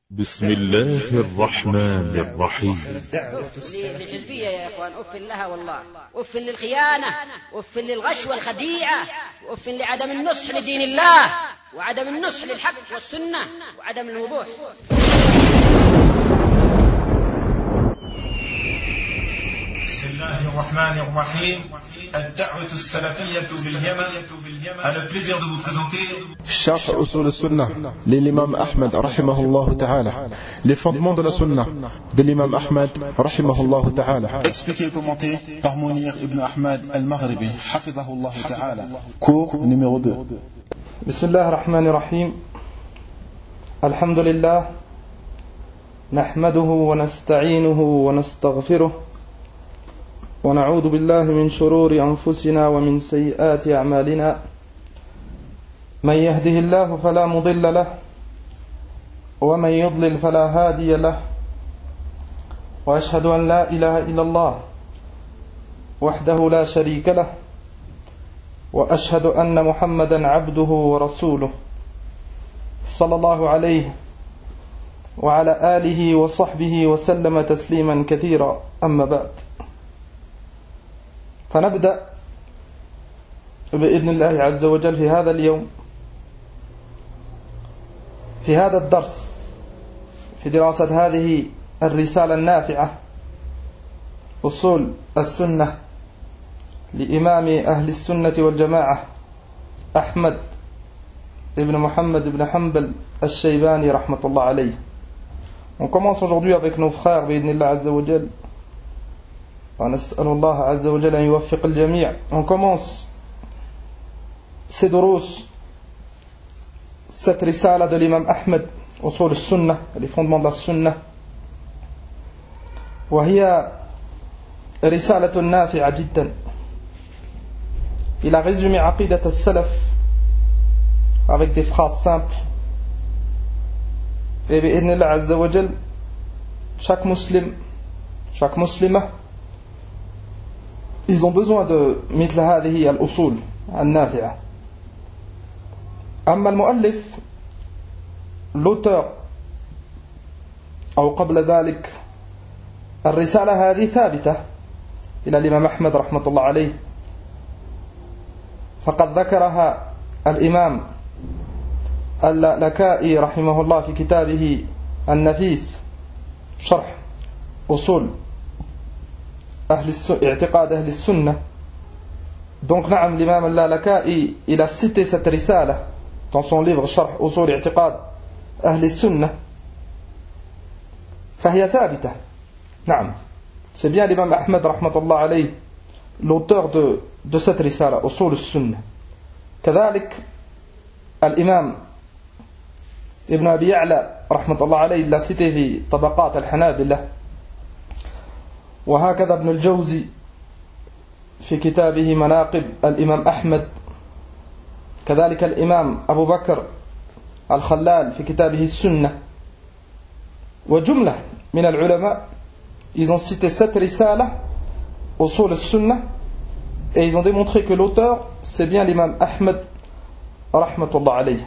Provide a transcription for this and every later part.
بسم الله الرحمن الرحيم. للحزبية يا إخوان أف لها والله، أف للخيانة، أف للغش والخديعة، وأف لعدم النصح لدين الله، وعدم النصح للحق والسنة، وعدم الوضوح. بسم الله الرحمن الرحيم. الدعوة السلفية باليمن a le plaisir de vous présenter Sharh Usul al-Sunnah de l'imam Ahmed rahimahullah ta'ala, les fondements de la Sunnah de l'imam Ahmed rahimahullah ta'ala, expliqué et commenté par Mounir ibn Ahmed al-Maghribi hafidhahullah ta'ala. Cours numéro 2. Bismillah ar-Rahman ar-Rahim. Alhamdulillah, nahmaduhu wa nasta'inuhu wa nastaghfiruh, ونعوذ بالله من شرور أنفسنا ومن سيئات أعمالنا. من يهده الله فلا مضل له ومن يضلل فلا هادي له. وأشهد أن لا إله إلا الله وحده لا شريك له، وأشهد أن محمدا عبده ورسوله صلى الله عليه وعلى آله وصحبه وسلم تسليما كثيرا. أما بعد، فنبدأ بإذن الله عز وجل في هذا اليوم، في هذا الدرس، في دراسة هذه الرسالة النافعة أصول السنة لإمام أهل السنة والجماعة أحمد ibn Muhammad ibn Hanbal al-Shaybani rahmatullah alayhi. On commence aujourd'hui avec nos frères bi'idhnillah azza wa jal. ونسأل الله عز وجل أن يوفق الجميع. On commence ces دروس, cette risala de l'imam Ahmed, أصول السنة, les fondements de la sunna. وهي رسالة نافعة جدا. Il a résumé عقيدة السلف avec des phrases simples. Et بإذن الله عز وجل, chaque musulman, chaque musulmane, ils ont besoin de مثل هذه الأصول النافعة. أما المؤلف, l'auteur, أو قبل ذلك, الرسالة هذه ثابتة إلى الإمام أحمد رحمة الله عليه, فقد ذكرها الإمام اللالكائي رحمه الله في كتابه النفيس شرح أصول اعتقاد أهل السنة. Donc نعم, l'imam al-Lalaka'i, il a cité cette risala dans son livre شرح أصول اعتقاد أهل السنة. فهي ثابتة. نعم, c'est bien l'imam Ahmed rahmatullah alayhi, l'auteur de cette risala أصول السنة. كذلك الإمام ابن أبي يعلى رحمة الله عليه l'a cité في طبقات الحنابلة. وهكذا ابن الجوزي في كتابه مناقب الإمام أحمد. كذلك الإمام أبو بكر الخلال في كتابه السنة. وجملة من العلماء, ils ont cité cette risala أصول السنة, et ils ont démontré que l'auteur, c'est bien l'imam Ahmed rahmatullah alayhi.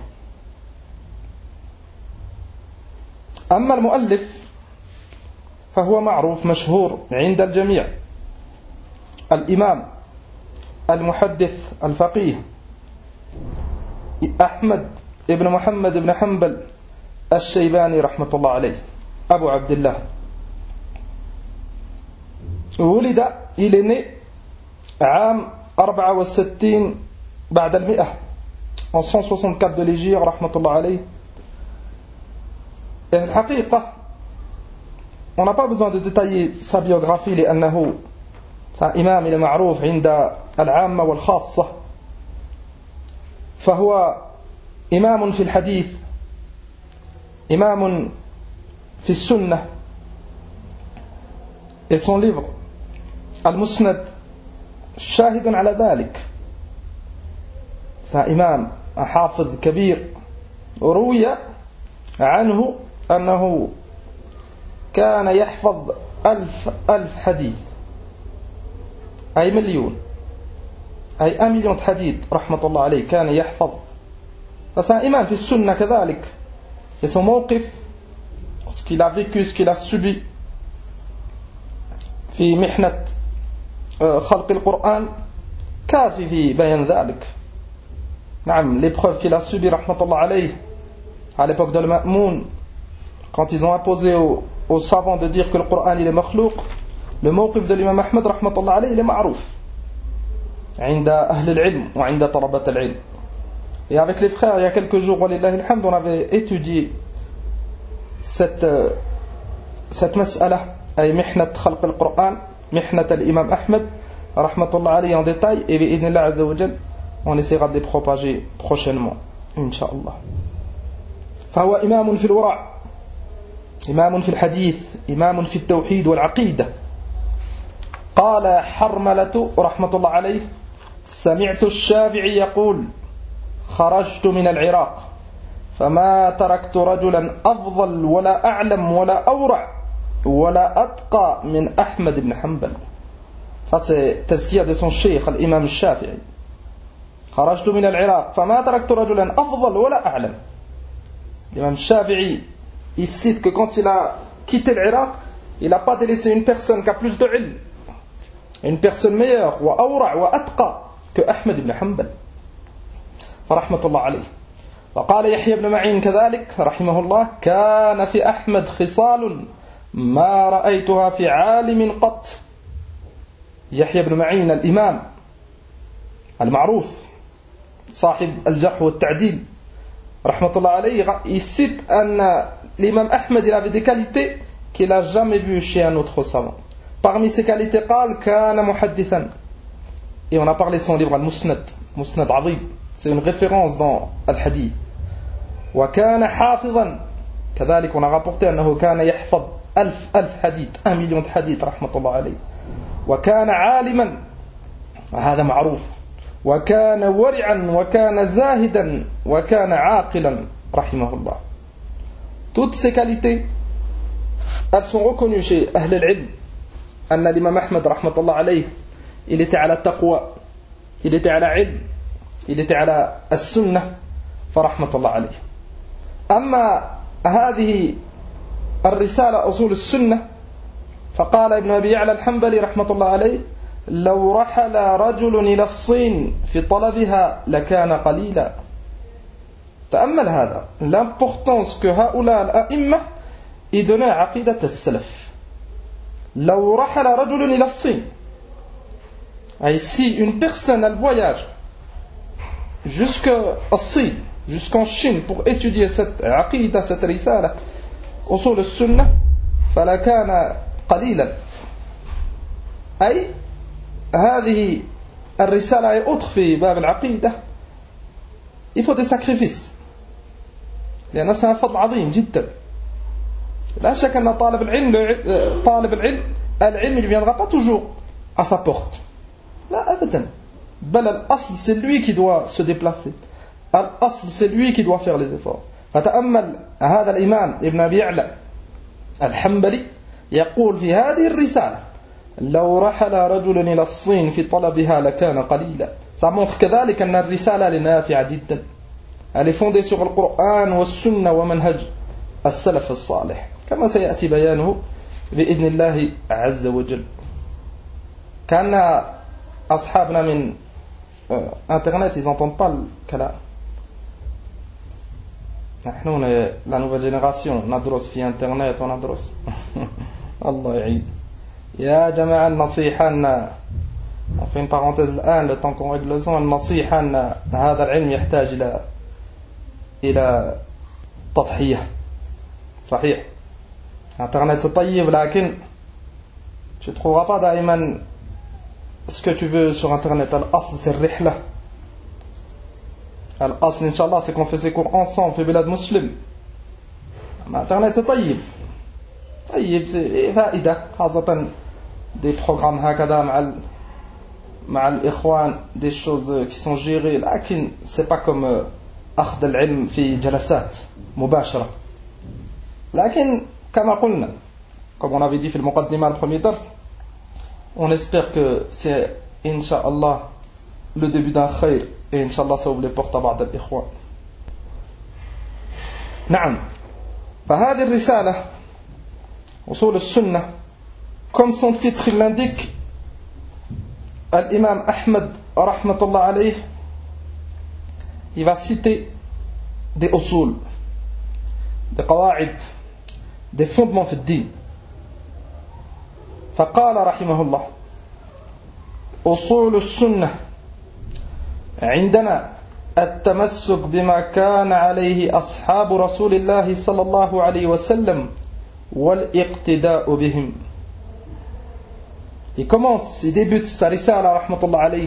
أما المؤلف فهو معروف مشهور عند الجميع, الإمام المحدث الفقيه أحمد ابن محمد ابن حنبل الشيباني رحمة الله عليه, أبو عبد الله. ولد, il est né عام 64 بعد المئة, en 164 de l'Hégire رحمة الله عليه. Et الحقيقة, on n'a pas besoin de détailler sa biographie, لأنه c'est un imam, il est معروف عند العامة والخاصة. فهو إمام في الحديث, إمام في السنة. Et son livre المسند شاهد على ذلك. c'est un imam, un حافظ كبير. روي عنه أنه كان يحفظ 1000 حديث, أي مليون, أي 1 million de hadith رحمة الله عليه كان يحفظ. c'est un imam في السنة كذلك. Et son موقف qu'il a vécu, ce qu'il a subi في محنة خلق القرآن كافي في بيان ذلك. نعم, l'épreuve qu'il a subi rahmatullah alayh à l'époque de Al-Ma'moun, quand ils ont imposé aux savants de dire que le Coran il est makhlouq, le mawqif de l'imam Ahmed rahmatullah alayh il est ma'rouf عند أهل العلم وعند طلبة العلم. Et avec les frères, il y a quelques jours, walillahi alhamd, on avait étudié cette mas'ala, ay mihnat khalq al-Qur'an, mihnat al-imam Ahmed rahmatullah alayhi en détail, et bi'idhnillah azza wa jal on essaiera de les propager prochainement incha'Allah. فهو إمام في الورع, إمام في الحديث, إمام في التوحيد والعقيدة. قال حرملة رحمة الله عليه: سمعت الشافعي يقول: خرجت من العراق فما تركت رجلا أفضل ولا أعلم ولا أورع ولا أتقى من أحمد بن حنبل. Ça c'est tazkiyah de son cheikh, l'imam Shafi'i. خرجت من العراق فما تركت رجلا أفضل ولا أعلم. L'imam Shafi'i, il cite que quand il a quitté l'Irak, il n'a pas délaissé une personne qui a plus de ilm, une personne meilleure, wa awra' wa atqa, que Ahmed ibn Hanbal. فرحمة الله عليه. وقال يحيى بن معين كذلك رحمه الله: كان في أحمد خصال ما رأيتها في عالم قط. يحيى بن معين الإمام المعروف صاحب الجرح والتعديل رحمة الله عليه, il cite l'imam Ahmed, il avait des qualités qu'il n'a jamais vues chez un autre savant. Parmi ces qualités, قال كان محدثا, et on a parlé de son livre Al-Musnad, Musnad Azim, c'est une référence dans Al-Hadith. وكان حافظا كذلك, on a rapporté أنه كان يحفظ 1000 حديث, 1 million de hadith رحمة الله عليه. وكان عالما, هذا معروف. وكان ورعا وكان زاهدا وكان عاقلا رحمه الله. Toutes ces qualités, elles sont reconnues chez أهل العلم. أن الإمام أحمد رحمة الله عليه, il était على التقوى, il était على علم, il était على السنة, فرحمة الله عليه. أما هذه الرسالة أصول السنة, فقال ابن أبي يعلى الحنبلي رحمة الله عليه: لو رحل رجل إلى الصين في طلبها لكان قليلا. تأمل هذا, l'importance que هؤلاء الأئمة y donnaient à عقيدة السلف. لو رحل رجل إلى الصين, et si une personne elle voyage jusqu'en Chine pour étudier cette عقيدة, cette risala أصول السنة, فلكان قليلا. أي هذه الرسالة est autre في باب العقيدة, il faut des sacrifices, لأن c'est un فضل عظيم جدا. لا شك أن طالب العلم العلم ne viendra pas toujours à sa porte, لا أبدا, بل الأصل c'est lui qui doit se déplacer, الأصل c'est lui qui doit faire les efforts. فتأمل هذا الإمام ابن أبي يعلى الحنبلي يقول في هذه الرسالة: لو رحل رجل إلى الصين في طلبها لكان قليلا. Ça montre كذلك أن الرسالة نافعة جدا, elle est fondée sur le Coran والسنة ومنهج السلف الصالح, كما سيأتي بيانه بإذن الله عز وجل. كان أصحابنا من Internet, ils n'entendent pas le كلام. نحن la nouvelle génération ندرس في Internet وندرس الله يعين. يا جماعة النصيحة, on fait une parenthèse الآن, le temps qu'on règle le son, النصيحة أن هذا العلم يحتاج إلى تضحية. صحيح, Internet c'est طيب, لكن tu ne trouveras pas دائما ce que tu veux sur Internet. الأصل c'est الرحلة, الأصل إن شاء الله c'est qu'on fait ces cours ensemble في بلاد مسلم. Internet c'est طيب, c'est فائدة, خاصة des programmes هكذا مع الإخوان, des choses qui sont gérées, لكن c'est pas comme أخذ العلم في جلسات مباشرة. لكن كما قلنا, comme on avait dit في المقدمة le premier درس, on espère que c'est Inch'Allah le début d'un khayr, et Inch'Allah ça ouvre les portes à بعض الإخوان. نعم, فهذه الرسالة Usul al-Sunnah, comme son titre l'indique, l'imam Ahmed rahmatullah alayh, il va citer des usul, des qawa'id, des fondements في الدين. فقال رحمه الله: أصول السنة عندنا التمسك بما كان عليه أصحاب رسول الله صلى الله عليه وسلم والاقتداء بهم. Il commence, il débute sa risala rahmatullah alayh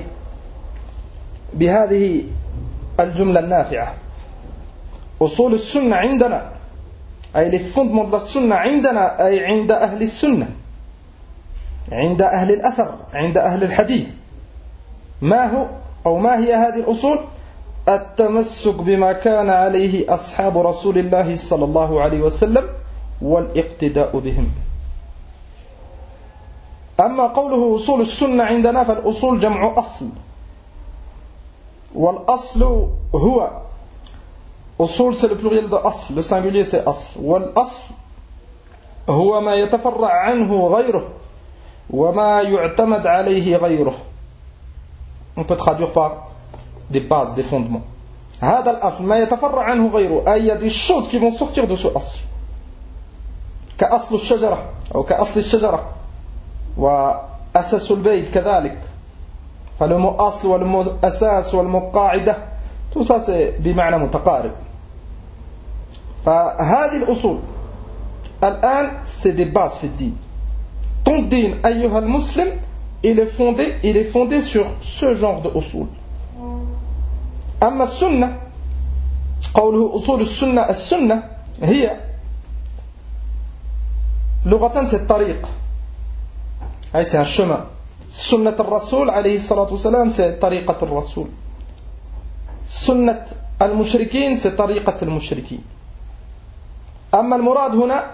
بهذه الجملة النافعة: أصول السنة عندنا، أي les fondements de la sunna عندنا أي عند أهل السنة، عند أهل الأثر، عند أهل الحديث. ما هو أو ما هي هذه الأصول؟ التمسك بما كان عليه أصحاب رسول الله صلى الله عليه وسلم والاقتداء بهم. أما قوله أصول السنة عندنا فالأصول جمع أصل، والأصل هو أصول c'est le pluriel de أصل, le singulier c'est أصل, والأصل هو ما يتفرع عنه غيره وما يعتمد عليه غيره. On peut traduire par des bases, des fondements. هذا الأصل ما يتفرع عنه غيره, il y a des choses qui vont sortir de ce أصل, كأصل الشجرة أو كأصل الشجرة وأساس البيت كذلك. فالمو أصل والمو أساس والمو قاعدة, tout ça c'est بمعنى متقارب. فهذه الأصول الآن c'est des bases في الدين. Ton din, أيها المسلم, il est fondé sur ce genre de أصول. أما السنة, قوله أصول السنة, السنة هي لغة c'est الطريق, c'est un chemin. سنة الرسول عليه الصلاة والسلام c'est طريقة الرسول. سنة المشركين c'est طريقة المشركين. أما المراد هنا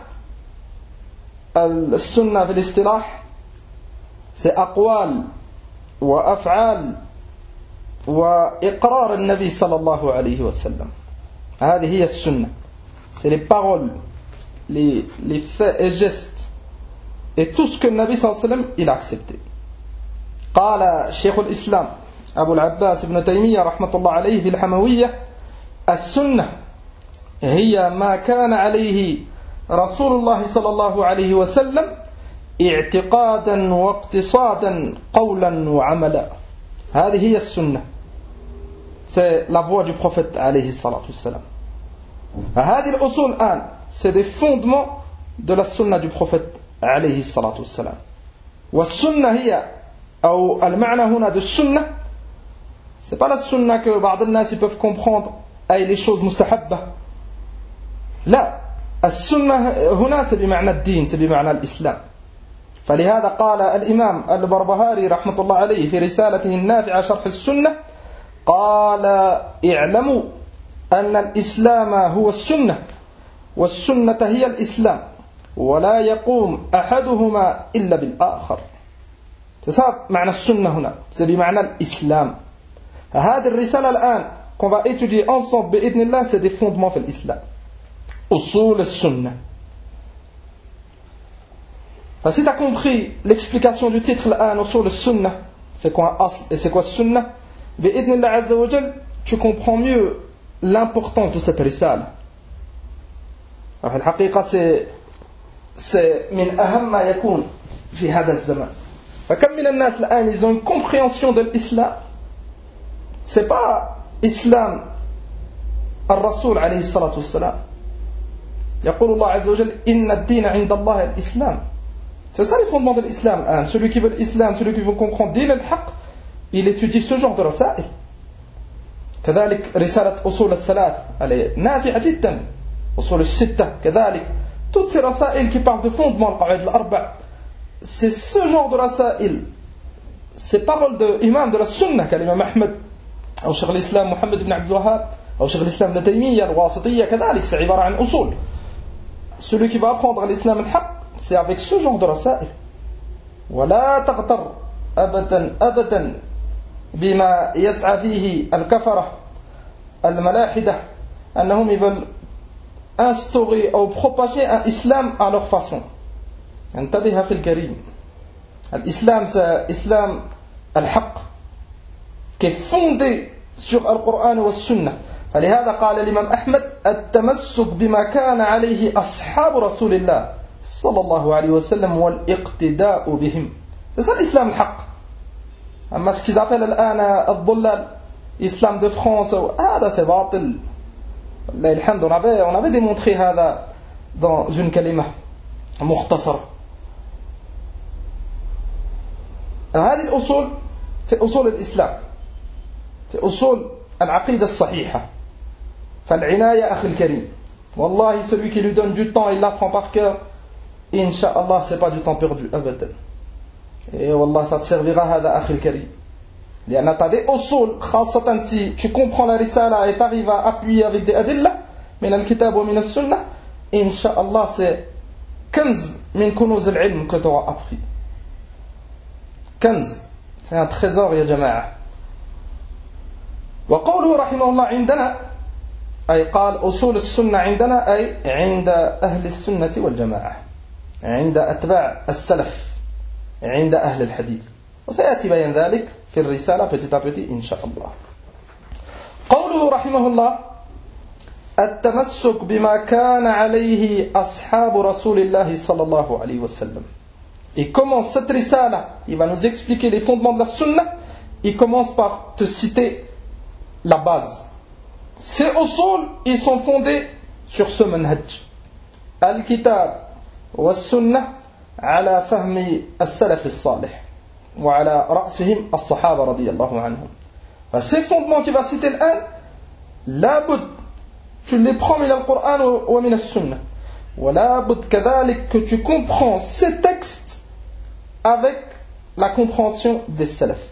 السنة في الاصطلاح c'est أقوال وأفعال وإقرار النبي صلى الله عليه وسلم. هذه هي السنة, c'est les paroles, les faits et gestes et tout ce que le Nabi صلى الله عليه وسلم il a accepté. قال شيخ الإسلام أبو العباس ابن تيمية رحمة الله عليه في الحموية: السنة هي ما كان عليه رسول الله صلى الله عليه وسلم اعتقادا واقتصادا قولا وعملا. هذه هي السنة, c'est la voie du prophète عليه الصلاة والسلام. هذه الأصول الآن c'est des fondements de la sunna du prophète عليه الصلاة والسلام. والسنة هي أو المعنى هنا de sunna, c'est pas la sunna que بعض الناس peuvent comprendre أي les choses mustahabba. لا, السنة هنا c'est بمعنى الدين, c'est بمعنى الإسلام. فلهذا قال الإمام البربهاري رحمة الله عليه في رسالته النافعة شرح السنة, قال: اعلموا أن الإسلام هو السنة والسنة هي الإسلام ولا يقوم أحدهما إلا بالآخر. C'est ça معنى السنة هنا, c'est بمعنى الإسلام. هذه الرسالة الآن qu'on va étudier ensemble بإذن الله, c'est des fondements في الإسلام, أصول السنة. Si tu as compris l'explication du titre الآن أصول السنة, c'est quoi أصل et c'est quoi السنة, بإذن الله عز وجل tu comprends mieux l'importance de cette رسالة. في الحقيقة c'est من أهم ما يكون في هذا الزمان. فكم من الناس الآن ils ont une compréhension de l'islam, c'est pas islam الرسول عليه الصلاة والسلام. يقول الله عز وجل: إن الدين عند الله الإسلام. C'est ça les fondements de l'islam. Celui qui veut l'islam, celui qui veut comprendre دين الحق, il étudie ce genre de رسائل. كذلك رسالة أصول الثلاث نافعة جدا, أصول الستة كذلك, toutes ces رسائل qui parlent de fondements, القواعد الأربع, c'est ce genre de رسائل, ces paroles de imam de la sunna كالإمام أحمد أو شيخ الإسلام محمد بن عبد الوهاب أو شيخ الإسلام ابن تيمية الواسطية كذلك, c'est عبارة عن أصول. Celui qui va apprendre l'islam الحق, c'est avec ce genre de رسائل. ولا تغتر أبدا أبدا بما يسعى فيه الكفرة الملاحدة أنهم veulent instaurer ou propager un islam à leur façon. انتبه أخي الكريم. L'islam, c'est l'islam al-haq, qui est fondé sur le Coran et la Sunna. فلهذا قال الإمام أحمد التمسك بما كان عليه أصحاب رسول الله صلى الله عليه وسلم والاقتداء بهم. C'est ça l'islam al-haq. أما ce qu'ils appellent الآن الضلال, islam de France, هذا c'est باطل. والله الحمد, on avait démontré هذا dans une kalima مختصرة. هذه الأصول c'est أصول الإسلام, c'est أصول العقيدة الصحيحة. فالعناية أخي الكريم, والله celui qui lui donne du temps, il l'apprend par cœur, Inch'Allah, c'est pas du temps perdu, abadan. Et wallah, ça te servira هذا أخي الكريم. لأن t'as des أصول, خاصة si tu comprends la risala et t'arrives à appuyer avec des adilla من الكتاب ومن السنة, Inch'Allah, c'est كنز من كنوز العلم que tu auras appris. كنز, c'est un trésor يا جماعة. وقوله رحمه الله عندنا, أي قال أصول السنة عندنا, أي عند أهل السنة والجماعة, عند أتباع السلف, عند أهل الحديث. وسيأتي بيان ذلك في الرسالة petit à petit إن شاء الله. قوله رحمه الله التمسك بما كان عليه أصحاب رسول الله صلى الله عليه وسلم. Il commence cette risala, il va nous expliquer les fondements de la sunna. Il commence par te citer la base. Ces usul, ils sont fondés sur ce manhaj. Al-kitab wa sunnah ala fahmi as-salaf as-salih wa ala ra'sihim as-sahaba radiyallahu anhum. Ces fondements qu'il va citer l'an, la bud, tu les prends min al-Qur'an wa min as-sunnah. Wa la bud kadhalik que tu comprends ces textes avec la compréhension des salaf.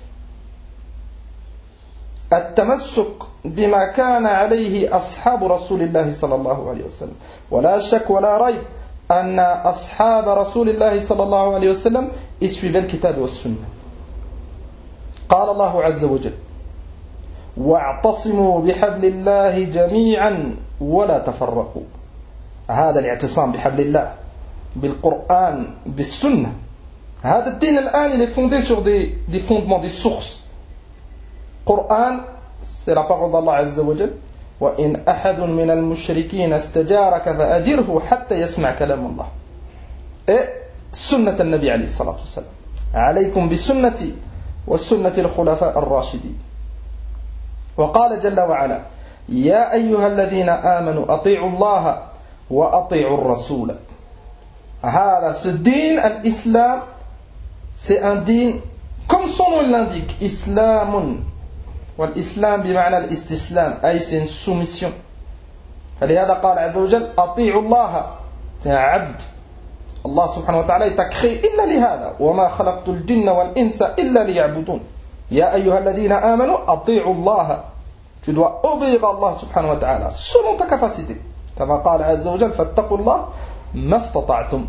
التمسك بما كان عليه أصحاب رسول الله صلى الله عليه وسلم. ولا شك ولا ريب أن أصحاب رسول الله صلى الله عليه وسلم suivaient الكتاب والسنة. قال الله عز وجل واعتصموا بحبل الله جميعا ولا تفرقوا. هذا الاعتصام بحبل الله, بالقرآن, بالسنة. هذا الدين الآن il est fondé sur des fondements, des sources. Coran, c'est la parole d'Allah Azza wa Jal. وَإِنْ أَحَدٌ مِنَ الْمُشْرِكِينَ اسْتَجَارَكَ فَأَجِرْهُ حَتَّى يَسْمَعْ كَلَامَ اللَّهِ. Et سنة النبي عليه الصلاة والسلام. عليكم بسنتي والسنة الخلفاء الراشدين. وقال جل وعلا يا أيها الذين آمنوا أطيعوا الله وأطيعوا الرسول. هذا ce din, l'islam, c'est un din, comme son nom l'indique, islamun. والإسلام بمعنى الاستسلام, أي c'est une soumission. فلهذا قال عز وجل أطيعوا الله, t'es un abd. Allah subhanahu wa ta'ala il t'a créé إلا لهذا وما خلقت الجن والإنس إلا ليعبدون. يا أيها الذين آمنوا أطيعوا الله. Tu dois obéir à Allah subhanahu wa ta'ala selon ta capacité. كما قال عز وجل فاتقوا الله ما استطعتم.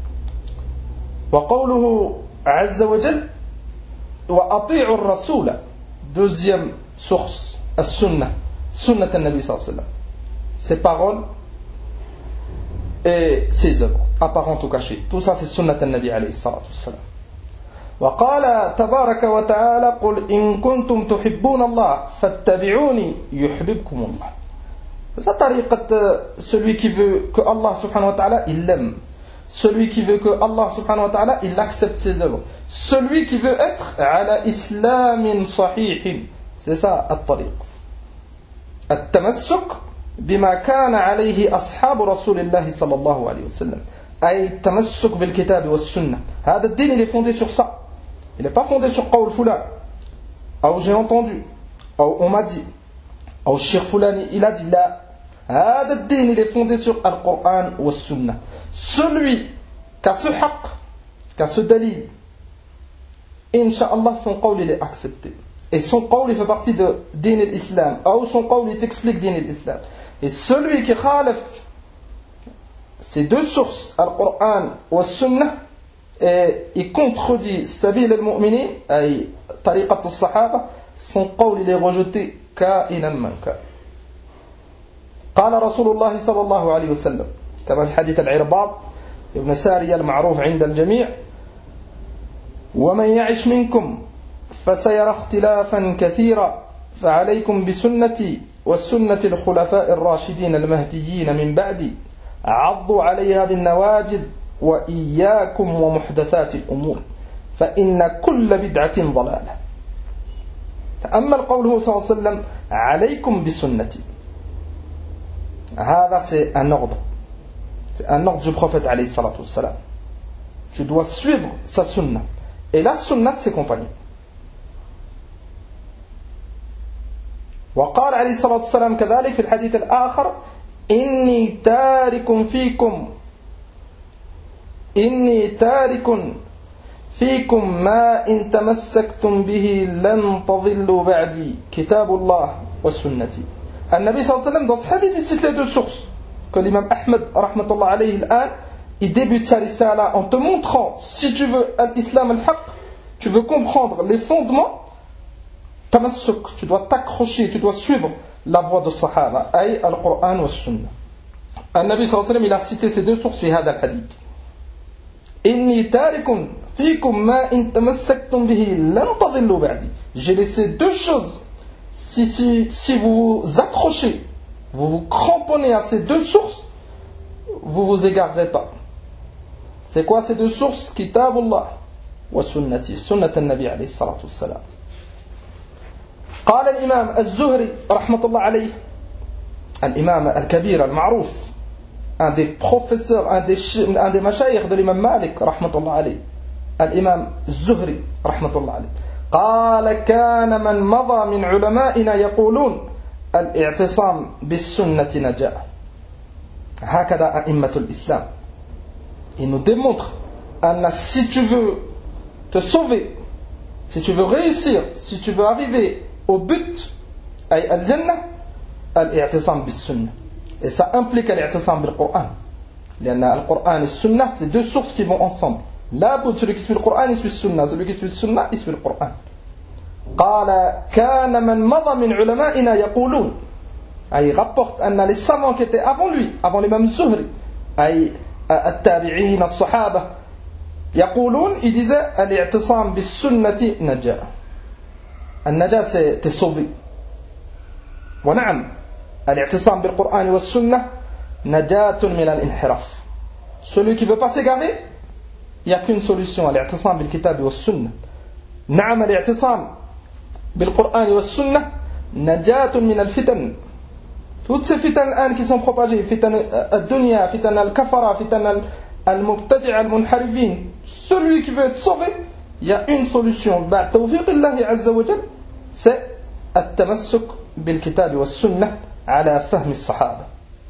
وقوله عز وجل وأطيعوا الرسول. Deuxième source, as-sunnah, sunnat al-Nabi sallallahu alayhi wa sallam. Ses paroles et ses œuvres, apparentes ou cachées. Tout ça c'est sunnat al-Nabi alayhi salatu wa sallam. وقال تبارك وتعالى قل إن كنتم تحبون الله فاتبعوني يحببكم الله. C'est ça tariqat, celui qui veut que Allah subhanahu wa ta'ala il l'aime. Celui qui veut que Allah subhanahu wa ta'ala il accepte ses œuvres. Celui qui veut être ala islamin sahihin. C'est ça at-tariq. At-tamassuk bima kana alayhi ashabu rasulillahi sallallahu alayhi wa sallam. Ay tamassuk bil kitab wa sunnah. Hada ad-din il est fondé sur ça. Il n'est pas fondé sur qawl fulan. Ou j'ai entendu. Ou on m'a dit. Ou Cheikh Fulani il a dit là. هذا الدين il est fondé sur Al-Qur'an wa Sunnah. Celui qui a ce haqq, qui a ce dalil, Inch'Allah son qawl il est accepté. Et son qawl il fait partie de din al-Islam. Ou son qawl il t'explique din al-Islam. Et celui qui khalif ces deux sources, Al-Qur'an wa Sunnah, et il contredit Sabil al-Mu'minin, ay tariqat al-Sahaba, son qawl il est rejeté ka'inan man ka. قال رسول الله صلى الله عليه وسلم كما في حديث العرباض ابن سارية المعروف عند الجميع: ومن يعش منكم فسيرى اختلافا كثيرا فعليكم بسنتي والسنة الخلفاء الراشدين المهديين من بعدي عضوا عليها بالنواجذ وإياكم ومحدثات الأمور فإن كل بدعة ضلالة. أما قوله صلى الله عليه وسلم عليكم بسنتي, هذا c'est un ordre du prophète alayhi salatu wassalam. Tu dois suivre sa sunna et la sunna de ses compagnons. وقال عليه الصلاة والسلام كذلك في الحديث الآخر: إني تارك فيكم ما إن تمسكتم به لن تضلوا بعدي كتاب الله وسنتي. النبي صلى الله عليه وسلم dans ce hadith il cite les deux sources que l'imam Ahmed rahmatullah alayhi الآن il débute sa risala en te montrant, si tu veux l'islam al-haq, tu veux comprendre les fondements, tamassuk, tu dois t'accrocher, tu dois suivre la voie de Sahaba, ay al-Qur'an wa Sunnah. النبي صلى الله عليه وسلم il a cité ces deux sources في هذا الحديث. إني تارك فيكم ما إن تمسكتم به لن تضلوا بعدي. J'ai laissé deux choses. Si vous vous accrochez, vous vous cramponnez à ces deux sources, vous vous égarerez pas. C'est quoi ces deux sources? Kitabullah wa sunnati, sunnat al-Nabi alayhi salatu wassalam. قال الإمام الزهري رحمة الله عليه, الإمام الكبير المعروف, un des professeurs, un des mashayikh de l'imam Malik rahmatullah alayhi, الإمام الزهري rahmatullah alayhi, قال كان من مضى من علمائنا يقولون الاعتصام بالسنة نجاة. هكذا أئمة الإسلام. Il nous démontre, Anna, si tu veux te sauver, si tu veux réussir, si tu veux arriver au but, ay al-jannah, al-i'tisam bis-sunnah. Et ça implique al-i'tisam bil-Qur'an. Le-Qur'an et le sunnah, c'est deux sources qui vont ensemble. Là, celui qui suit le Qur'an, il suit le sunnah. Celui qui suit le sunnah, il suit le Qur'an. قال كان من مضى من علمائنا يقولون, il rapporte أن les savants qui étaient avant lui, avant l'imam Zuhri, ay التابعين الصحابة, يقولون, ils disaient الاعتصام بالسنة نجاة. النجاة c'est t'es sauvé. ونعم الاعتصام بالقرآن والسنة نجاة من الانحراف. Celui qui veut pas s'égarer, il n'y a qu'une solution, الاعتصام بالكتاب والسنة. نعم الاعتصام بالقرآن والسنة نجاة من الفتن. Toutes ces fitan qui sont propagées, fitan al-dunya, fitan al-kafara, fitan al-mubtadi'a, al-munharifin, celui qui veut être sauvé, il y a une solution. Ba'd tawfiq Allah azza wa jal, c'est التمسك بالكتاب والسنة على فهم الصحابة.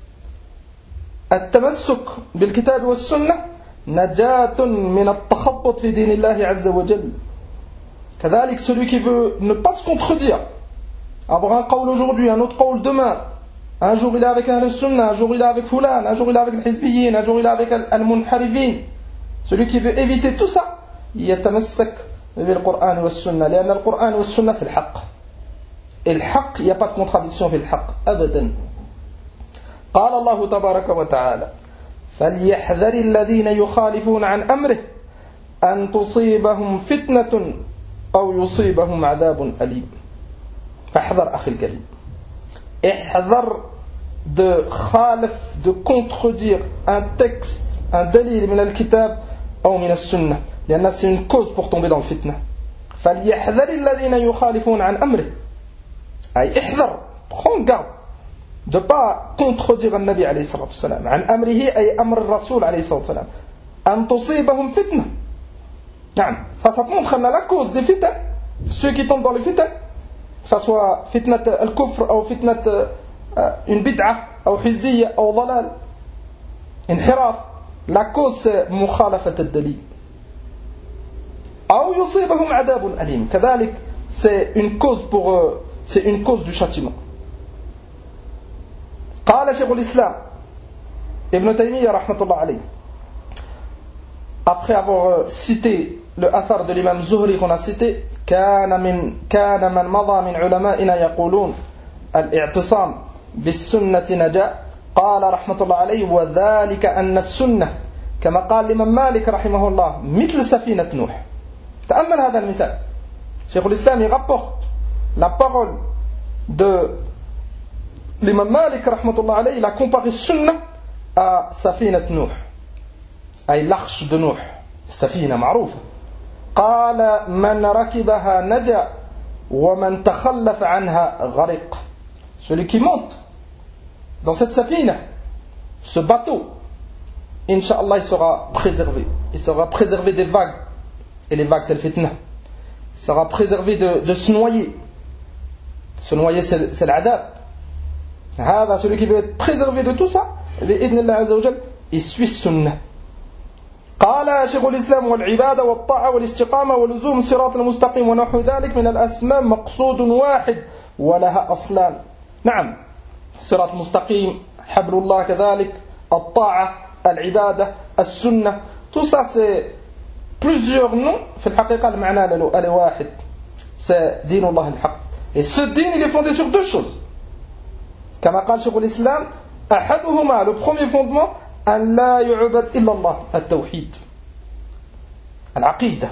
التمسك بالكتاب والسنة نجاة من التخبط في دين الله عز وجل. كذلك celui qui veut ne pas se contredire, avoir un qawl aujourd'hui, un autre qawl demain, un jour il est avec Ahl-Sunnah, un jour il est avec Fulan, un jour il est avec les Hizbiyyin, un jour il est avec Al-Munharifin. Celui qui veut éviter tout ça, يتمسك بالقرآن والسنة, لأن القرآن والسنة c'est le haqq. Et le haqq, il n'y a pas de contradiction في الحق أبدا. قال الله تبارك وتعالى فليحذر الذين يخالفون عن أمره أن تصيبهم فتنة أو يصيبهم عذاب أليم. فاحذر أخي الكريم, احذر de khalif, de contredire un texte, un dalil min al-kitab ou min al-sunnah, لأن c'est une cause pour tomber dans le fitna. فليحذر الذين يخالفون عن أمره, أي احذر, prends garde de pas contredire le Nabi alayhi salatu wassalam. عن أمره أي أمر الرسول عليه الصلاة والسلام. أن تصيبهم فتنة. نعم, ça montre la cause des fitna, ceux qui tombent dans les fitna, que ça soit fitnat al-kufr ou fitnat une bid'ah ou hizbiyya ou dalal, inhiraf, la cause c'est mukhalafat al-dalil. Ou yusibahum adabun alim, كذلك c'est une cause pour c'est une cause du châtiment. قال شيخ الإسلام ابن تيمية رحمة الله عليه, après avoir cité le athar de l'imam Zuhri qu'on a cité, كان من مضى من علمائنا يقولون الاعتصام بالسنة نجاة, قال رحمة الله عليه وذلك أن السنة كما قال الإمام مالك رحمه الله مثل سفينة نوح. تأمل هذا المثال. شيخ الإسلام rapporte la parole de l'imam Malik رحمة الله عليه. Il a comparé Sunnah à سفينة نوح, أي l'arche de Nuh. سفينة معروفة. قال من ركبها نجا ومن تخلف عنها غرق. Celui qui monte dans cette safina, ce bateau, Inch'Allah, il sera préservé. Il sera préservé des vagues. Et les vagues, c'est le fitna. Il sera préservé de se noyer. Se noyer, c'est l'adab. Celui qui veut être préservé de tout ça, il suit sunnah. قال شيخ الإسلام والعبادة والطاعة والاستقامة ولزوم الصراط المستقيم ونحو ذلك من الأسماء مقصود واحد ولها أصلان. نعم, الصراط المستقيم, حبل الله كذلك, الطاعة, العبادة, السنة, tout ça c'est plusieurs noms. في الحقيقة المعنى الواحد, c'est دين الله الحق. Et ce din il est fondé sur deux choses. كما قال شيخ الإسلام أحدهما, le premier fondement, أن لا يعبد إلا الله, التوحيد, العقيدة.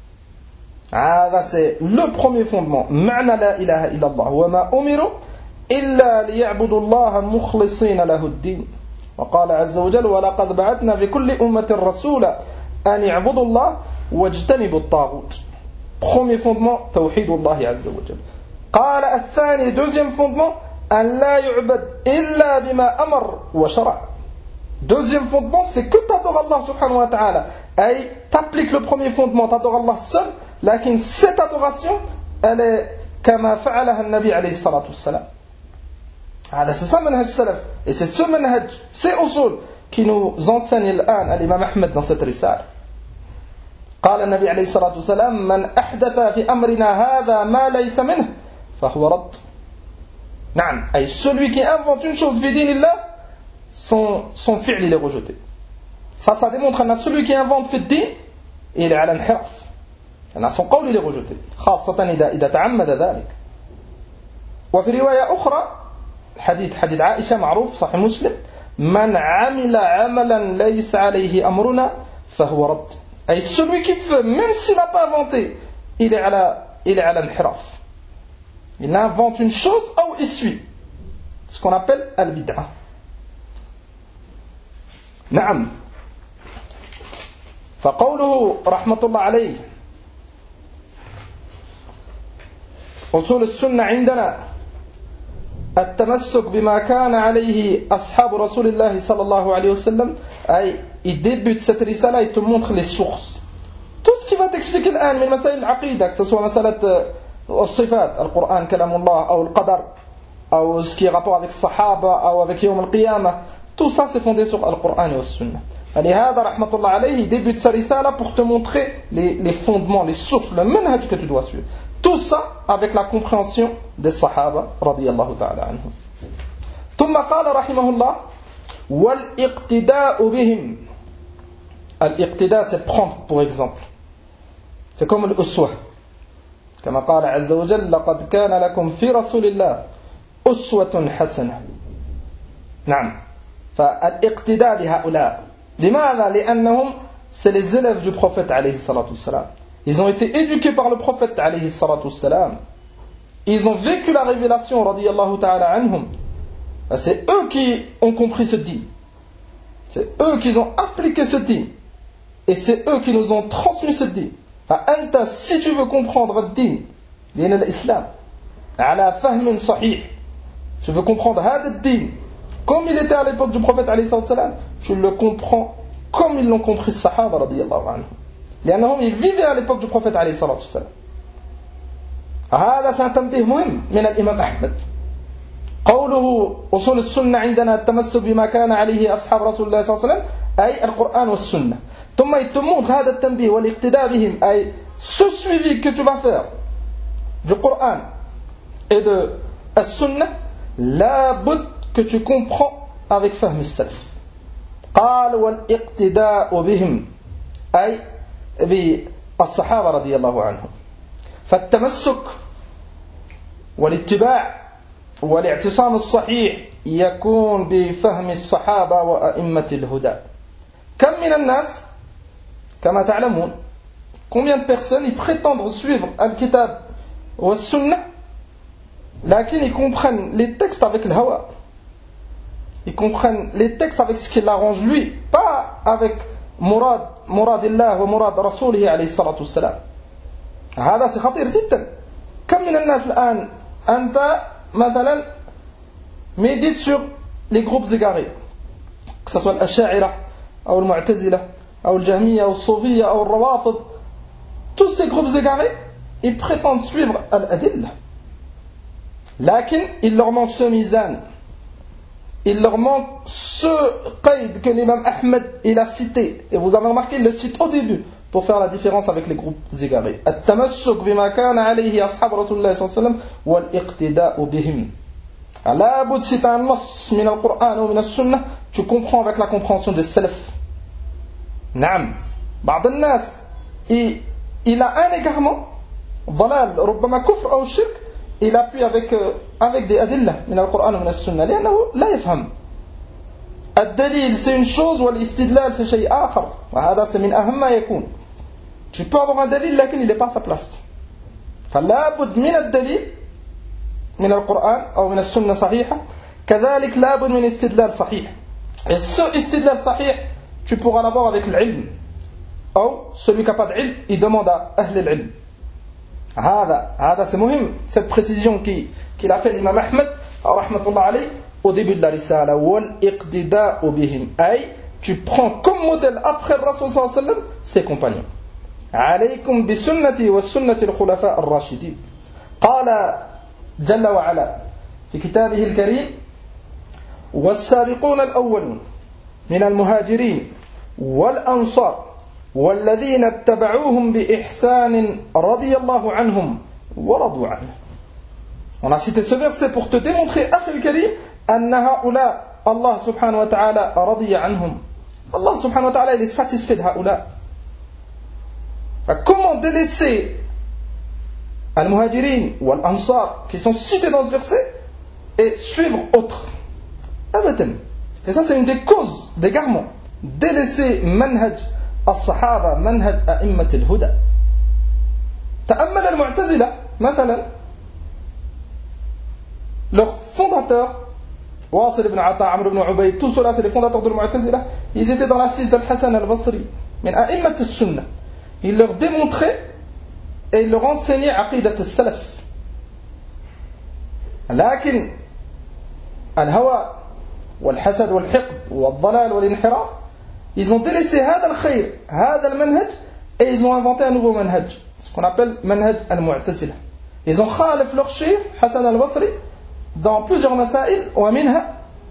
هذا c'est le premier fondement. معنى لا إله إلا الله وما أمروا إلا ليعبدوا الله مخلصين له الدين. وقال عز وجل ولقد بعثنا في كل أمة رسولا أن يعبدوا الله واجتنبوا الطاغوت. Premier fondement, توحيد الله عز وجل. قال الثاني, deuxième fondement, أن لا يعبد إلا بما أمر وشرع. Deuxième fondement, c'est que tu adores Allah subhanahu wa ta'ala. Et t'appliques le premier fondement, tu adores Allah seul. Lakin cette adoration, elle est كما فعلها النبي عليه الصلاة والسلام. C'est ça manhaj salaf. Et c'est ce manhaj, ces usul qui nous enseigne الآن l'imam Ahmed dans cette risale. قال النبي عليه الصلاة والسلام من أحدث في أمرنا هذا ما ليس منه فهو رد. نعم, أي celui qui invente une chose في دين الله, son fi'l il est rejeté. Ça démontre que celui qui invente في الدين il est على انحراف. son قول il est rejeté, خاصة إذا تعمد ذلك. وفي رواية أخرى, حديث عائشة معروف صحيح مسلم, من عمل عملا ليس عليه أمرنا فهو رد. أي celui qui fait, même s'il n'a pas inventé, il est à l'enhiraf. Il invente une chose ou il suit. Ce qu'on appelle al-bid'a. نعم. فقوله رحمة الله عليه أصول السنة عندنا التمسك بما كان عليه أصحاب رسول الله صلى الله عليه وسلم. Il débute cette risala, il te montre les sources. Tout ce qui va t'expliquer الآن من مسائل العقيدة, que ce soit مسألة الصفات, القرآن كلام الله, أو القدر, أو ce qui est rapport avec الصحابة, أو avec يوم القيامة, tout ça c'est fondé sur le Coran et la Sunna. لهذا رحمة الله عليه, il débute sa risala pour te montrer les fondements, les sources, le manhaj que tu dois suivre. Tout ça avec la compréhension des Sahaba رضي الله تعالى عنهم. ثم قال رحمه الله والاقتداء بهم. الاقتداء c'est prendre pour exemple. C'est comme l'uswa. كما قال عز وجل لقد كان لكم في رسول الله أسوة حسنة. نعم. فالاقتداء بهؤلاء. لماذا؟ لأنهم c'est les élèves du prophète عليه الصلاة والسلام. Ils ont été éduqués par le prophète عليه الصلاة والسلام. Ils ont vécu la révélation رضي الله تعالى عنهم. C'est eux qui ont compris ce din. C'est eux qui ont appliqué ce din. Et c'est eux qui nous ont transmis ce din. فأنت si tu veux comprendre le din, دين الإسلام على فهم صحيح, tu veux comprendre هذا الدين comme il était à l'époque du prophète عليه الصلاة والسلام, tu le comprends comme ils l'ont compris les Sahaba رضي الله عنهم. لأنهم ils vivaient à l'époque du prophète عليه الصلاة والسلام. هذا سنتنبه مهم من الإمام أحمد. قوله أصول السنة عندنا التمسك بما كان عليه أصحاب رسول الله صلى الله عليه وسلم, أي القرآن والسنة. ثم يتمون هذا التنبيه والاقتداء بهم, أي ce suivi que tu vas faire du Coran et de la Sunna, la but que tu comprends avec فهم السلف. قال والاقتداء بهم أي بالصحابة رضي الله عنهم. فالتمسك والاتباع والاعتصام الصحيح يكون بفهم الصحابة وأئمة الهدى. كم من الناس كما تعلمون combien de personnes ils prétendent suivre al-kitab ou al-sunnah lakin ils comprennent les textes avec le hawa, ils comprennent les textes avec ce qui l'arrange lui, pas avec مراد الله ومراد رسوله عليه الصلاة والسلام. هذا خطير جدا. كم من الناس الآن أنت مثلا médite sur les groupes égarés, que ce soit l'Asha'ira ou le Mu'tazila ou le Jahmiya ou le Soufiyya ou le Rawafid, tous ces groupes égarés ils prétendent suivre al-adilla, lakin il leur manque ce mizan, il leur manque ce qaïd que l'imam Ahmed il a cité, et vous avez remarqué il le cite au début pour faire la différence avec les groupes égarés. At-tamassuk bima kana alayhi ashab Rasulullah sallallahu alayhi wa sallam wal iqtida'u bihim. La bout si tu as un nos min al-Qur'an ou min al-Sunnah, tu comprends avec la compréhension des salaf. Naam. بعض الناس il a un égarement, ضلال ربما كفر أو شرك, il appuie avec des adillah min al-Qur'an ou min al-Sunnah لأنه لا يفهم. الدليل c'est une chose والاستدلال c'est شيء آخر, وهذا c'est من أهم ما يكون. Tu peux avoir un dalil لكن il n'est pas à sa place. فلا بد من الدليل من القرآن أو من السنة صحيحة, كذلك لا بد من استدلال صحيح. Et ce istidlal sahih, tu pourras l'avoir avec l'ilm. Ou celui qui n'a pas d'ilm, il demande à ahl al-ilm. هذا c'est مهم, cette précision qu'il a fait l'imam Ahmed rahmatullah alayh au début de la risala. وَالْإِقْتِدَاءُ بِهِمْ, أي tu prends comme modèle après le Rasul sallallahu alayhi wa sallam ses compagnons. عليكم بسنتي والسنة الخلفاء الراشدين. قال جل وعلا في كتابه الكريم والسابقون الأولون من المهاجرين والأنصار والذين اتبعوهم بإحسان رضي الله عنهم ورضوا عنه. On a cité ce verset pour te démontrer أخي الكريم أن هؤلاء الله سبحانه وتعالى رضي عنهم. Allah سبحانه وتعالى il est satisfait de هؤلاء. Comment délaisser Al-Muhajirin ou Al-Ansar qui sont cités dans ce verset et suivre autres? Abadan. Et ça c'est une des causes d'égarement. Délaisser manhaj al-Sahaba, manhaj a'immat al-Huda. Ta'ammal al-Mu'tazila, مثلا, leur fondateur, Wasil ibn Ata, Amr ibn Ubayd, tous ceux-là c'est les fondateurs de al-Mu'tazila, ils étaient dans l'assise d'Al-Hasan al-Basri, min a'immat al-Sunnah. Ils leur démontraient et il leur enseignait aqidat al-salaf. لكن الهوى والحسد والحقد والضلال والانحراف, ils ont délaissé هذا الخير, هذا المنهج, et ils ont inventé un nouveau manhaj, ce qu'on appelle manhaj al-Mu'tazila. Ils ont khalif leur cheikh Hassan al-Basri dans plusieurs masail, ومنها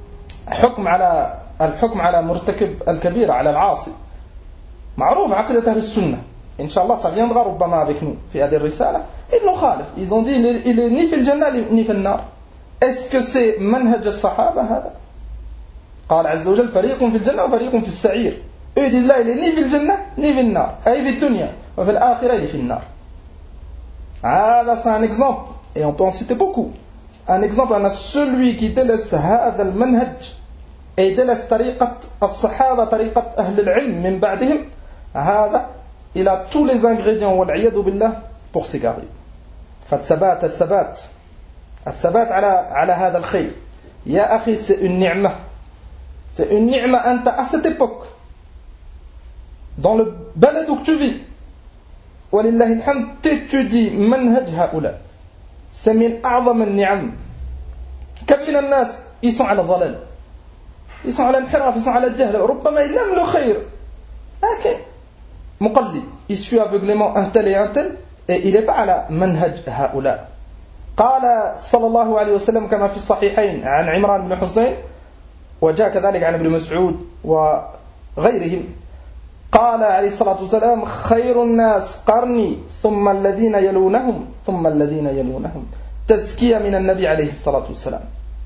الحكم على مرتكب الكبيرة على العاصي. معروف عقيدة أهل السنة. Inch'Allah, ça viendra ربما avec nous في هذه الرسالة. Ils l'ont khalif. Ils ont dit il est ni fil jannah ni fil nar. Est-ce que c'est manhaj al-sahaba هذا? قال عز وجل فريق في الجنة وفريق في السعير. Eux ils disent là il est ni fil jannah ni fil nar. أي في الدنيا وفي الآخرة il est fil nar. هذا c'est un exemple et on peut en citer beaucoup. Un exemple, on a celui qui délaisse هذا المنهج et délaisse طريقة الصحابة طريقة أهل العلم من بعدهم, هذا il a tous les ingrédients والعياذ بالله pour s'égarer. فالثبات الثبات على هذا الخير يا أخي c'est une ni'ma, c'est une ni'ma. أنت à cette époque dans le balad où tu vis ولله الحمد t'étudies منهج هؤلاء, c'est من أعظم النعم. كم من الناس ils sont على الضلال, ils sont على الانحراف, ils sont على الجهل, ربما il aime le خير لكن مقلد, il suit aveuglément un tel et un tel et il n'est pas على منهج هؤلاء. قال صلى الله عليه وسلم كما في الصحيحين عن عمران بن حسين وجاء كذلك عن ابن مسعود وغيرهم, قال عليه الصلاة والسلام خير الناس قرني ثم الذين يلونهم ثم الذين يلونهم. تزكية من النبي عليه الصلاة والسلام,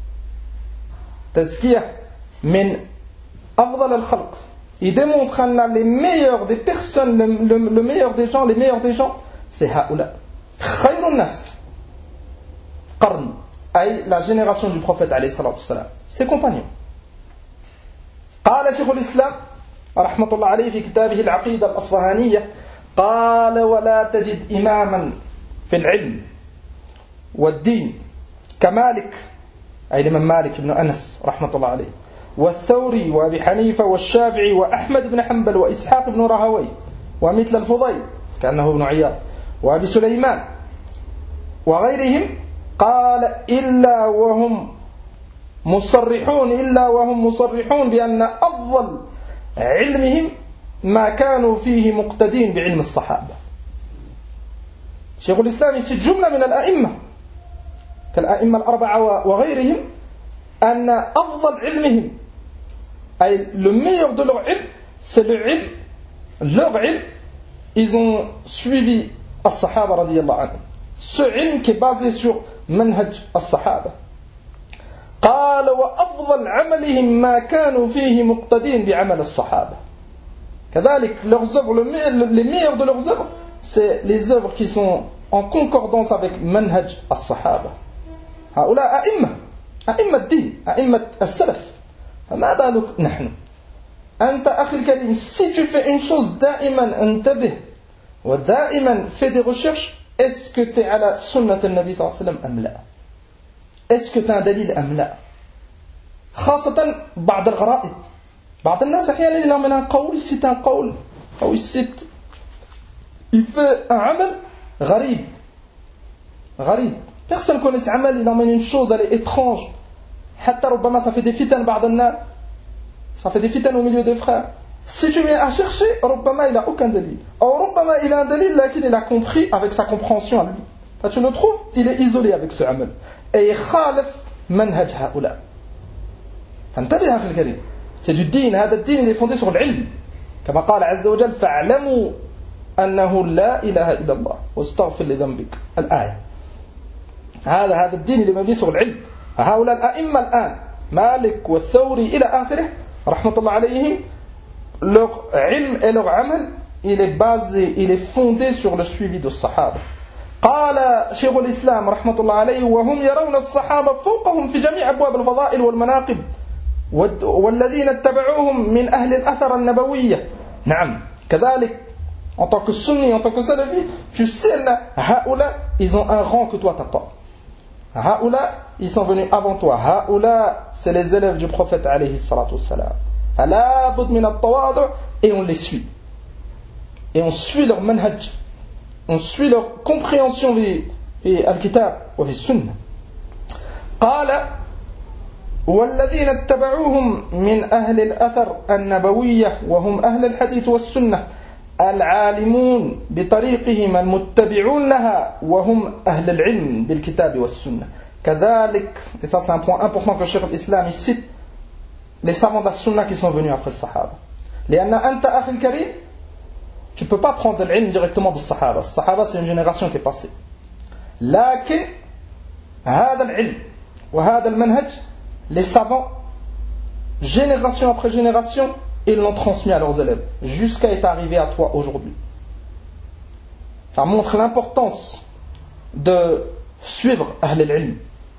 تزكية من أفضل الخلق. Il démontre que les meilleurs des personnes, le meilleur des gens, les meilleurs des gens, c'est هؤلاء. خير الناس قرن, أي la génération du prophète عليه الصلاة والسلام, ses compagnons. قال شيخ الإسلام رحمة الله عليه في كتابه العقيدة الأصفهانية قال ولا تجد إماما في العلم والدين كمالك، أي الإمام مالك بن أنس رحمة الله عليه، والثوري وأبي حنيفة والشافعي وأحمد بن حنبل وإسحاق بن راهويه ومثل الفضيل كأنه ابن عياض وأبي سليمان وغيرهم، قال إلا وهم مصرحون بأن أفضل علمهم ما كانوا فيه مقتدين بعلم الصحابة. شيخ الإسلام يسجد جملة من الأئمة كالأئمة الأربعة وغيرهم أن أفضل علمهم أي le meilleur de leur ilm c'est le ilm, leur ilm, ils ont suivi الصحابة رضي الله عنهم, ce ilm qui est basé sur منهج الصحابة. قال وأفضل عملهم ما كانوا فيه مقتدين بعمل الصحابة. كذلك leurs œuvres, les meilleures de leurs œuvres, c'est les œuvres qui sont en concordance avec منهج الصحابة. هؤلاء أئمة الدين, أئمة السلف. فما بالك نحن؟ أنت أخي الكريم, si tu fais une chose دائما انتبه ودائما fais des recherches, est-ce que tu es على سنة النبي صلى الله عليه وسلم أم لا؟ est-ce que tu as un دليل أم لا؟ خاصة بعض الغرائب, بعض الناس أحيانا يلهم من قول c'est un قول أو c'est il fait un عمل غريب, personne ne connaît ce عمل, il emmène une chose, elle est étrange. حتى ربما ça fait des fitans بعض الناس, ça fait des fitans au milieu des frères. Si tu viens à chercher, ربما il n'a aucun délit, ou ربما il a un délit laquelle il a compris avec sa compréhension à lui. Quand tu le trouves, il est isolé avec ce عمل et يخالف منهج هؤلاء. فانتبه أخي الكريم, c'est du دين, هذا الدين il est fondé sur العلم كما قال عز وجل فاعلموا أنه لا إله إلا الله واستغفر لذنبك الآية. هذا الدين اللي مبني sur العلم. هؤلاء الأئمة الآن مالك والثوري إلى آخره رحمة الله عليهم, leur ilm et leur amal il est basé, il est fondé sur le suivi de الصحابة. قال شيخ الإسلام رحمة الله عليه وهم يرون الصحابة فوقهم في جميع أبواب الفضائل والمناقب والذين اتبعوهم من أهل الأثر النبوية. نعم كذلك en tant que sunni, en tant que salafi, tu sais là, هؤلاء ils ont un rang que toi t'as pas. هؤلاء ils sont venus avant toi, هؤلاء c'est les élèves du prophète عليه الصلاة والسلام. فلا بد من التواضع, et on les suit, et on suit leur manhaj, on suit leur compréhension في الكتاب وفي السنة. قال والذين اتبعوهم من أهل الأثر النبوية وهم أهل الحديث والسنة العالمون بطريقهم المتبعون لها وهم أهل العلم بالكتاب والسنة. كذلك, et ça c'est un point important que Cheikh l'Islam il cite, les savants de la sunna qui sont venus après les sahaba. لأن أنت أخي الكريم, tu ne peux pas prendre l'ilm directement des sahaba. Les sahaba c'est une génération qui est passée. لكن هذا العلم وهذا المنهج, les savants génération après génération ils l'ont transmis à leurs élèves jusqu'à être arrivé à toi aujourd'hui. Ça montre l'importance de suivre Ahl al-Ilm.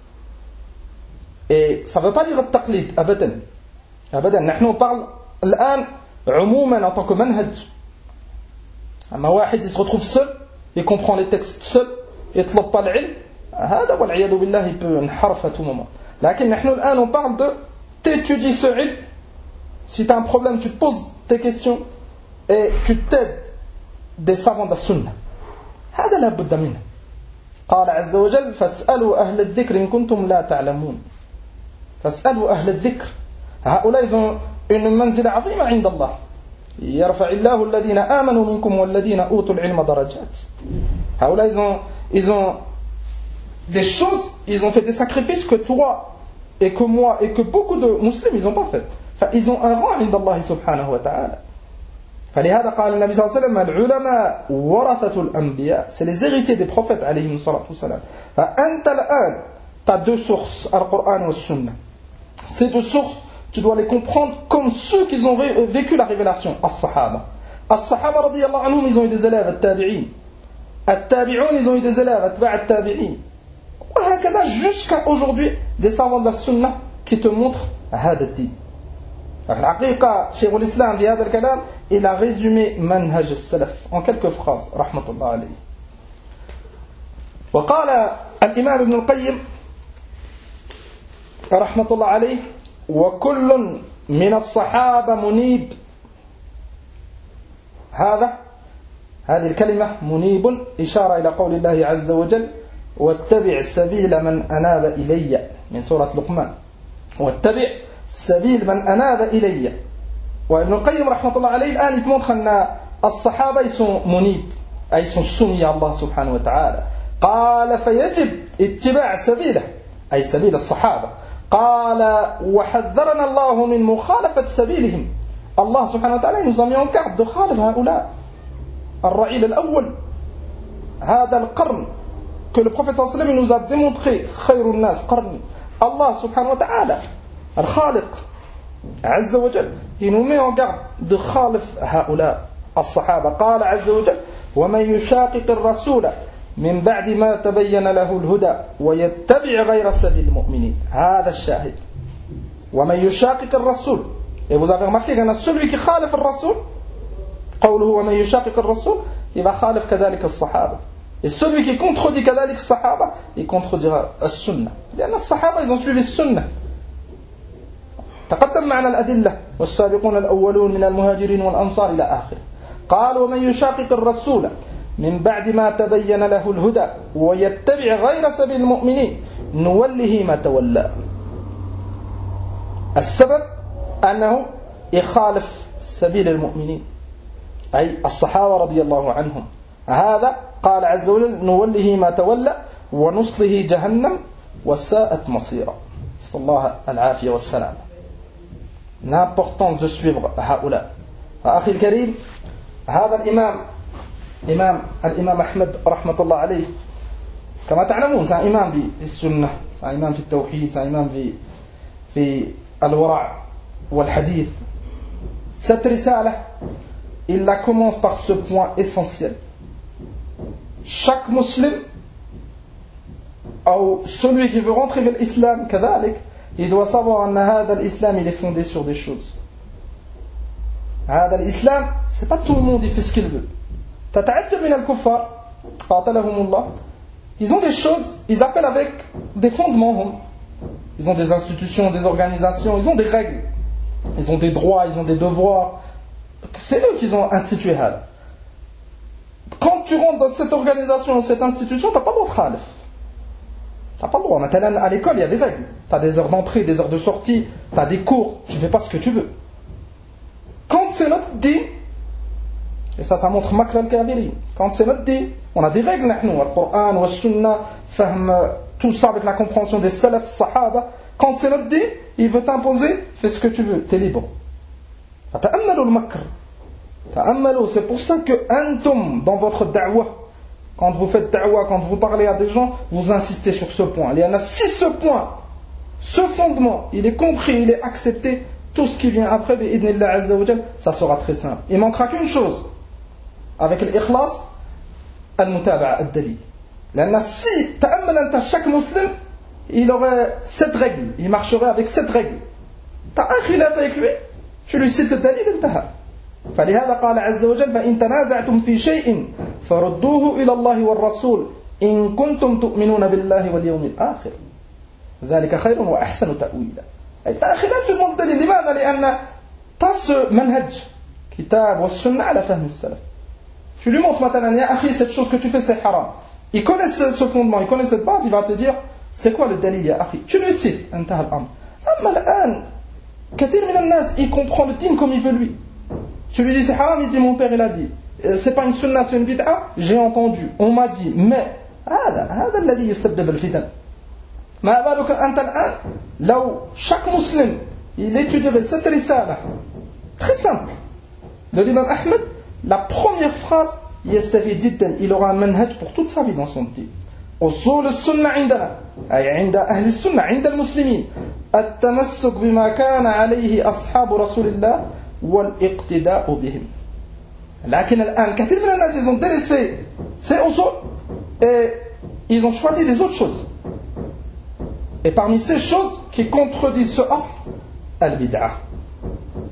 Et ça ne veut pas dire التقليد أبدا. نحن on parle الآن عموما en tant que manhaj. أما واحد il se retrouve seul, il comprend les textes seul, il ne طلب pas l'ilm, هذا والعياذ بالله il peut انحرف à tout moment. لكن نحن الآن on parle de t'étudies ce ilm. Si tu as un problème, tu poses tes questions et tu t'aides des savants de la sunna. هذا لا بد منه. قال عز وجل فاسألوا أهل الذكر إن كنتم لا تعلمون. فاسألوا أهل الذكر. هؤلاء ils ont une منزلة عظيمة عند الله. يرفع الله الذين آمنوا منكم والذين أوتوا العلم درجات. هؤلاء ils ont des choses, ils ont fait des sacrifices que toi et que moi et que beaucoup de musulmans ils n'ont pas fait. فإذن أغا عند الله سبحانه وتعالى. فلهذا قال النبي صلى الله عليه وسلم العلماء ورثة الأنبياء, c'est les héritiers des prophètes عليهم الصلاة والسلام. فأنت الآن tu as deux sources, Al-Qur'an et Al-Sunnah. Ces deux sources tu dois les comprendre comme ceux qui ont vécu la révélation, As-Sahaba. As-Sahaba radiyallahu anhum ils ont eu des élèves, At-Tabi'in. At-Tabi'un ils ont eu des élèves, Atba' At-Tabi'in. وهكذا jusqu'à aujourd'hui des savants de la Sunnah qui te montrent هذا الدين. الحقيقة شيخ الإسلام في هذا الكلام il a résumé منهج السلف en quelques phrases رحمة الله عليه. وقال الإمام ابن القيم رحمة الله عليه وكل من الصحابة منيب. هذه الكلمة منيب إشارة إلى قول الله عز وجل واتبع سبيل من أناب إلي من سورة لقمان. واتبع سبيل من أناب إلي. وابن القيم رحمة الله عليه الآن يتمنخ أن الصحابة يسون منيب أي يسون سمي الله سبحانه وتعالى. قال فيجب اتباع سبيله أي سبيل الصحابة. قال وحذرنا الله من مخالفة سبيلهم. الله سبحانه وتعالى nous a mis en garde de خالف هؤلاء الرعيل الأول هذا القرن que le prophète صلى الله عليه وسلم nous a démontré خير الناس قرني. Allah سبحانه وتعالى الخالق عز وجل il nous met en garde de خالف هؤلاء الصحابة. قال عز وجل ومن يشاقق الرسول من بعد ما تبين له الهدى ويتبع غير سبيل المؤمنين. هذا الشاهد ومن يشاقق الرسول. Et vous avez remarqué qu'il y en a celui qui خالف الرسول قوله ومن يشاقق الرسول il va خالف كذلك الصحابة. Et celui qui contredit كذلك الصحابة il contredira السنة لأن الصحابة ils ont suivi السنة. تقدم معنا الأدلة والسابقون الأولون من المهاجرين والأنصار إلى آخر. قال ومن يشاقق الرسول من بعد ما تبين له الهدى ويتبع غير سبيل المؤمنين نوله ما تولى. السبب أنه يخالف سبيل المؤمنين أي الصحابة رضي الله عنهم. هذا قال عز وجل نوله ما تولى ونصله جهنم وساءت مصيرا. صلى الله العافية والسلام. L'importance de suivre هؤلاء. أخي الكريم هذا الإمام أحمد رحمة الله عليه كما تعلمون c'est un imam بالسنة c'est un imam في التوحيد c'est un imam في الورع والحديث. Cette risale il la commence par ce point essentiel. Chaque musulman ou celui qui veut rentrer dans l'islam كذلك il doit savoir que هذا الإسلام il est fondé sur des choses. هذا الإسلام c'est pas tout le monde qui fait ce qu'il veut. تتعجب من الكفار قاتلهم الله ils ont des choses ils appellent avec des fondements. Ils ont des institutions, des organisations, ils ont des règles, ils ont des droits, ils ont des devoirs. C'est eux qui ont institué هذا. Quand tu rentres dans cette organisation, dans cette institution, tu n'as pas le droit de khalif. Tu n'as pas le droit. Maintenant, à l'école, il y a des règles. Tu as des heures d'entrée, des heures de sortie, tu as des cours, tu ne fais pas ce que tu veux. Quand c'est notre din, et ça montre makra al-kabirin, quand c'est notre din, on a des règles, nous, le Coran, le Sunna, tout ça avec la compréhension des salaf, sahaba. Quand c'est notre din, il veut t'imposer, fais ce que tu veux, t'es libre. Ta'ammalu al-makr. Ta'ammalu, c'est pour ça que antum, dans votre da'wah, quand vous faites da'wah, quand vous parlez à des gens, vous insistez sur ce point. Il y en a si ce point, ce fondement, il est compris, il est accepté, tout ce qui vient après, bi'idnillah azza wa jal, ça sera très simple. Il manquera qu'une chose, avec l'ikhlas, al-mutaba'a ad-dalil. Là, si ta'ammal chaque musulman, il aurait cette règle, il marcherait avec cette règle. T'as un khilaf avec lui, tu lui cites le dalil, انتهى. فلهذا قال عز وجل فإن تنازعتم في شيء فردوه إلى الله والرسول إن كنتم تؤمنون بالله واليوم الآخر ذلك خير وأحسن تأويلا. أنت خلاف المدلل لماذا؟ لأن تص منهج كتاب والسنة على فهم السلف. Tu lui montres maintenant, ya akhi, cette chose que tu fais c'est haram. Il connaît ce fondement, il connaît cette base, il va te dire c'est quoi le dalil ya akhi. Tu lui cites انتهى الأمر. أما الآن كثير من الناس il comprend le dîn comme il veut lui. Tu lui dis c'est haram, il dit mon père il a dit. C'est pas une sunna, c'est une bid'a. J'ai entendu, on m'a dit, mais هذا الذي يسبب الفتن. ما بالك أنت الآن لو chaque musulman il étudierait cette risala très simple de l'imam Ahmed, la première phrase يستفيد جدا, il aura un manhaj pour toute sa vie dans son dîn. أصول السنة عندنا أي عند أهل السنة عند المسلمين التمسك بما كان عليه أصحاب رسول الله والاقتداء بهم. لكن الآن كثير من الناس ils ont délaissé ces usul et ils ont choisi des autres choses. Et parmi ces choses qui contredisent ce asl, al-bid'ah.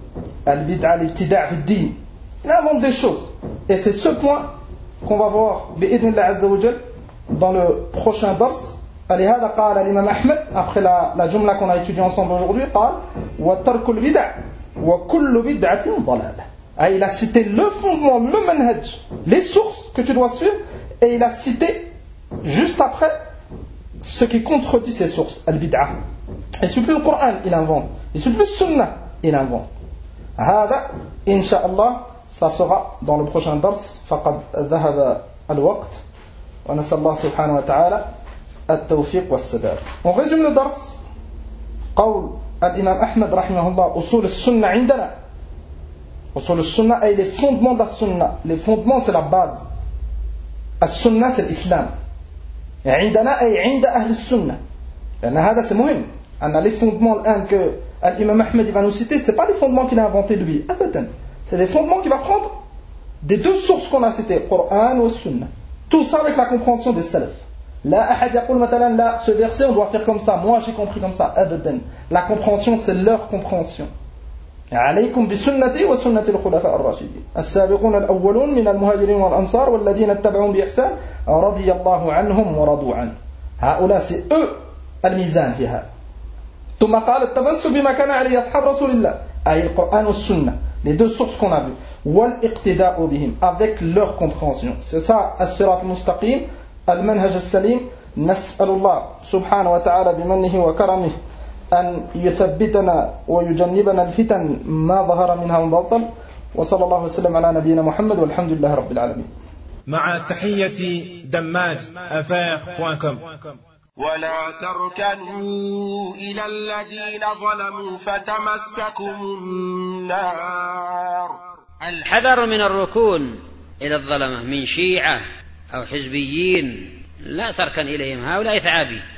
al-bid'a, l'ibtida' fi ad-din. Ils inventent des choses. Et c'est ce point qu'on va voir bi'idhnillah azza wa jal dans le prochain dars. لهذا قال الإمام أحمد après la jumla qu'on a étudiée ensemble aujourd'hui قال وترك البدع وكل بدعة ضلالة. Il a cité le fondement, le manhaj, les sources que tu dois suivre, et il a cité juste après ce qui contredit ces sources, al-bid'a. Et c'est plus le Coran, il invente. Et c'est plus le Sunnah, il invente. هذا إن شاء الله ça sera dans le prochain dars. فقد ذهب الوقت ونسأل الله سبحانه وتعالى التوفيق والسداد. On résume le dars. قول الإمام أحمد رحمه الله أصول السنة عندنا. أصول السنة أي les fondements de la sunna. Les fondements c'est la base. السنة c'est l'islam. عندنا أي عند أهل السنة. لأن هذا c'est مهم. أن les fondements que l'imam Ahmed va nous citer, c'est pas les fondements qu'il a inventés lui. Abadan. C'est des fondements qu'il va prendre des deux sources qu'on a citées, Coran ou Sunna. Tout ça avec la compréhension des salaf. Là, ahad yaqul matalan, là, ce verset on doit faire comme ça. Moi j'ai compris comme ça. Abadan. La compréhension c'est leur compréhension. عليكم بسنتي وسنة الخلفاء الراشدين السابقون الأولون من المهاجرين والأنصار والذين اتبعون بإحسان رضي الله عنهم ورضوا عنه. هؤلاء c'est eux الميزان في هذا. ثم قال التمسك بما كان عليه أصحاب رسول الله أي القرآن والسنة. Les deux sources qu'on a vues. والاقتداء بهم avec leur compréhension. C'est ça الصراط المستقيم المنهج السليم. نسأل الله سبحانه وتعالى بمنه وكرمه أن يثبتنا ويجنبنا الفتن ما ظهر منها من بطن. وصلى الله وسلم على نبينا محمد والحمد لله رب العالمين. مع تحية damaj.com. ولا تركنوا إلى الذين ظلموا فتمسكم النار. الحذر من الركون إلى الظلمة من شيعة أو حزبيين، لا تركن إليهم، هؤلاء ثعابين.